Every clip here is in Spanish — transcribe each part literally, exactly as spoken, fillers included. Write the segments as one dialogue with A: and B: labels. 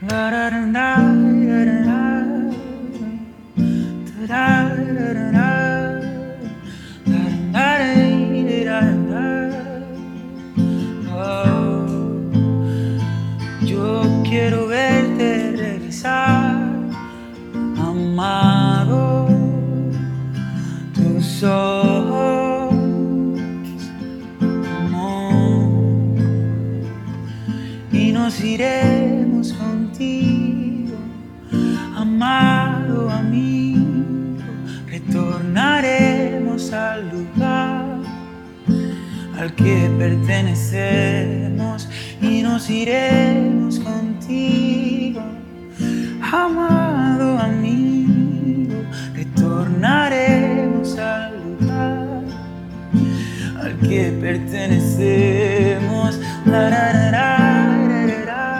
A: Oh, yo quiero verte regresar, amado, tus ojos, amor, y nos iremos contigo, amado amigo, retornaremos al lugar al que pertenecemos y nos iremos contigo, amado amigo, retornaremos al lugar al que pertenecemos. La, la, la, la, la,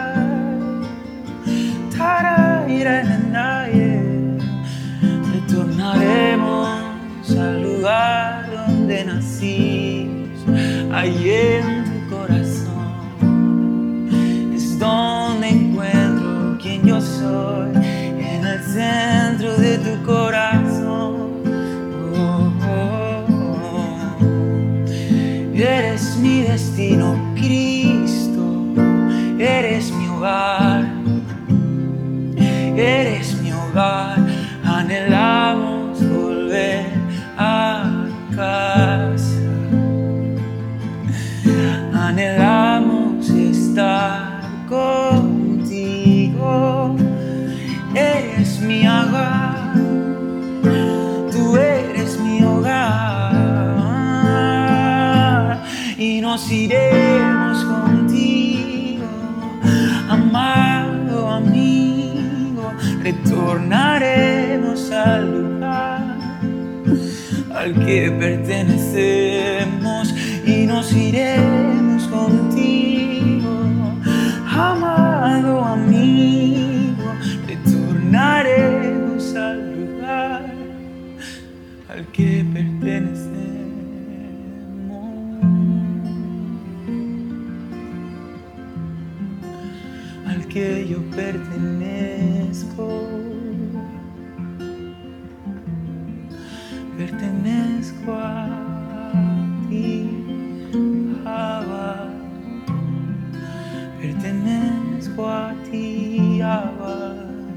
A: la, la, la, yeah. Retornaremos al lugar donde nacimos, ahí en tu corazón es donde encuentro quien yo soy, en el centro de tu corazón. Oh, oh, oh. Eres mi destino, Cristo, eres mi hogar, eres mi hogar, anhelamos volver a casa. Anhelamos estar contigo, eres mi hogar, tú eres mi hogar, y nos iremos contigo, amado amigo, retornaremos al lugar al que pertenecemos y nos iremos contigo, amado amigo, retornaremos al lugar al que pertenecemos, al que yo pertenezco, pertenezco a ti. Pertenezco a ti, Abba.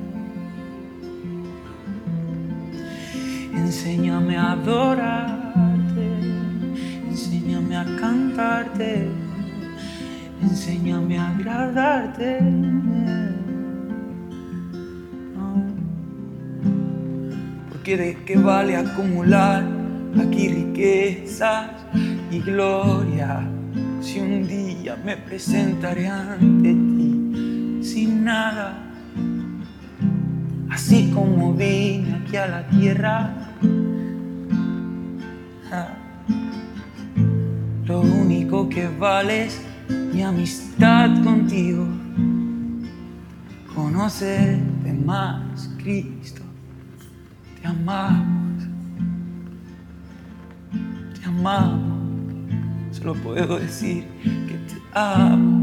A: Enséñame a adorarte, enséñame a cantarte, enséñame a agradarte. Oh. Porque de qué vale acumular aquí riquezas y gloria, si un día me presentaré ante ti sin nada. Así como vine aquí a la tierra, ah, lo único que vale es mi amistad contigo, conocerte más, Cristo. Te amamos, te amamos. Solo puedo decir que te amo.